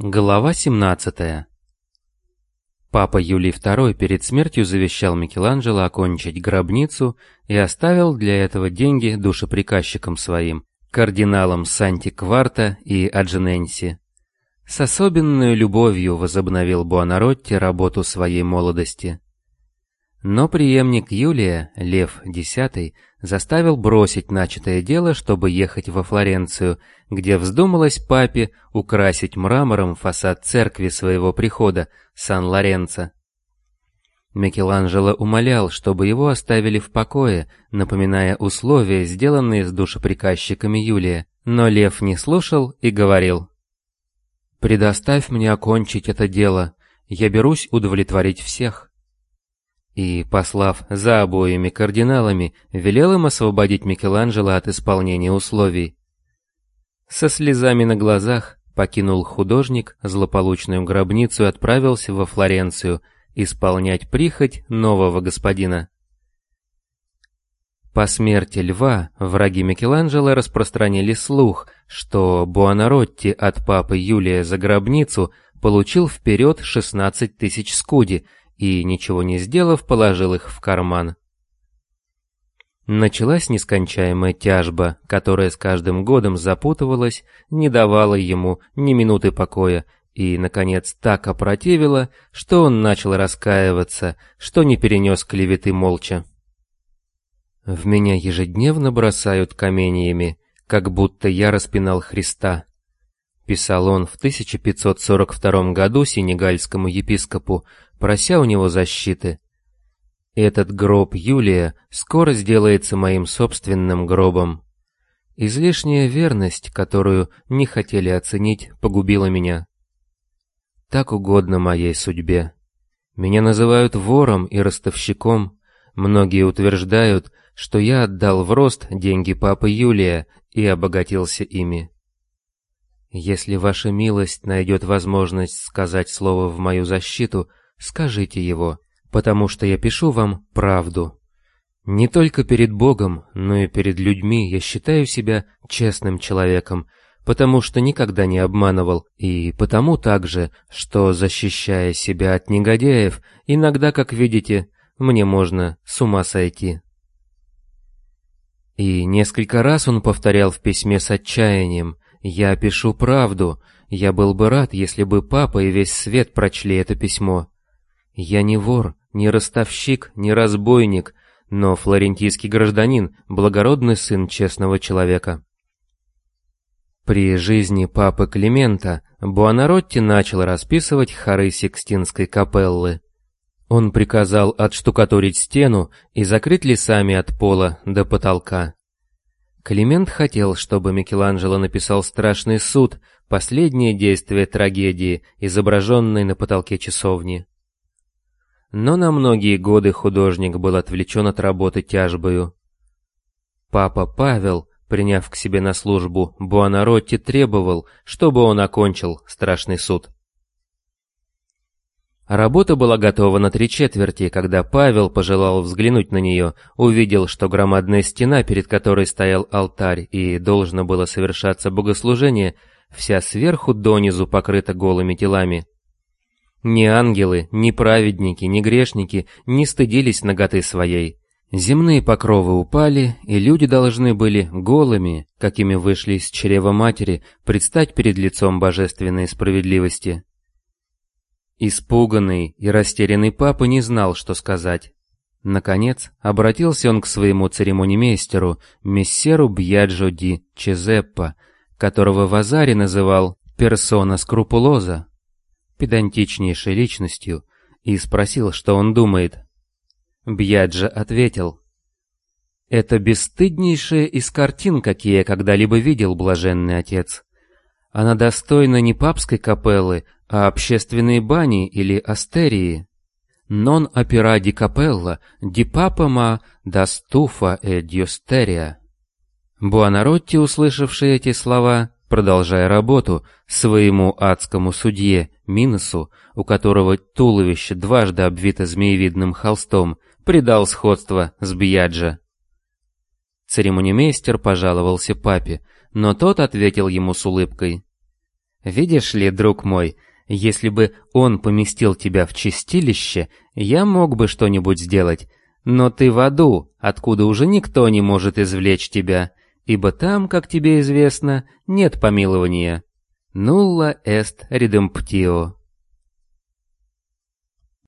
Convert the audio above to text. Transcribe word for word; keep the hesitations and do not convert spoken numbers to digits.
Глава семнадцатая. Папа Юлий второй перед смертью завещал Микеланджело окончить гробницу и оставил для этого деньги душеприказчикам своим, кардиналам Санти Кварта и Аджиненси. С особенной любовью возобновил Буонаротти работу своей молодости. Но преемник Юлия, Лев X, заставил бросить начатое дело, чтобы ехать во Флоренцию, где вздумалось папе украсить мрамором фасад церкви своего прихода, Сан-Лоренцо. Микеланджело умолял, чтобы его оставили в покое, напоминая условия, сделанные с душеприказчиками Юлия, но Лев не слушал и говорил: «Предоставь мне окончить это дело, я берусь удовлетворить всех». И, послав за обоими кардиналами, велел им освободить Микеланджело от исполнения условий. Со слезами на глазах покинул художник злополучную гробницу и отправился во Флоренцию исполнять прихоть нового господина. По смерти Льва враги Микеланджело распространили слух, что Буонаротти от папы Юлия за гробницу получил вперед шестнадцать тысяч скуди и, ничего не сделав, положил их в карман. Началась нескончаемая тяжба, которая с каждым годом запутывалась, не давала ему ни минуты покоя и, наконец, так опротивила, что он начал раскаиваться, что не перенес клеветы молча. «В меня ежедневно бросают каменьями, как будто я распинал Христа», — писал он в тысяча пятьсот сорок втором году сенегальскому епископу, прося у него защиты. «Этот гроб Юлия скоро сделается моим собственным гробом. Излишняя верность, которую не хотели оценить, погубила меня. Так угодно моей судьбе. Меня называют вором и ростовщиком. Многие утверждают, что я отдал в рост деньги папы Юлия и обогатился ими. Если ваша милость найдет возможность сказать слово в мою защиту, скажите его, потому что я пишу вам правду. Не только перед Богом, но и перед людьми я считаю себя честным человеком, потому что никогда не обманывал, и потому также, что, защищая себя от негодяев, иногда, как видите, мне можно с ума сойти». И несколько раз он повторял в письме с отчаянием: «Я пишу правду, я был бы рад, если бы папа и весь свет прочли это письмо. Я не вор, не ростовщик, не разбойник, но флорентийский гражданин, благородный сын честного человека». При жизни папы Климента Буонаротти начал расписывать хоры Сикстинской капеллы. Он приказал отштукатурить стену и закрыть лесами от пола до потолка. Климент хотел, чтобы Микеланджело написал «Страшный суд», последнее действие трагедии, изображенной на потолке часовни. Но на многие годы художник был отвлечен от работы тяжбою. Папа Павел, приняв к себе на службу, Буонаротти требовал, чтобы он окончил «Страшный суд». Работа была готова на три четверти, когда Павел пожелал взглянуть на нее, увидел, что громадная стена, перед которой стоял алтарь и должно было совершаться богослужение, вся сверху донизу покрыта голыми телами. Ни ангелы, ни праведники, ни грешники не стыдились наготы своей. Земные покровы упали, и люди должны были голыми, какими вышли из чрева матери, предстать перед лицом божественной справедливости. Испуганный и растерянный папа не знал, что сказать. Наконец, обратился он к своему церемонимейстеру, мессеру Бьяджо ди Чезеппо, которого Вазари называл «персона скрупулоза», педантичнейшей личностью, и спросил, что он думает. Бьяджо ответил: «Это бесстыднейшая из картин, какие я когда-либо видел, блаженный отец. Она достойна не папской капеллы, а общественной бани или астерии. Non opera di capella, di papa ma da stufa e di osteria». Буонаротти, услышавший эти слова, продолжая работу, своему адскому судье Миносу, у которого туловище дважды обвито змеевидным холстом, придал сходство с Бьяджо. Церемонимейстер пожаловался папе, но тот ответил ему с улыбкой: Видишь ли, друг мой, если бы он поместил тебя в чистилище, я мог бы что-нибудь сделать, но ты в аду, откуда уже никто не может извлечь тебя, ибо там, как тебе известно, нет помилования. Нулла эст редемптио.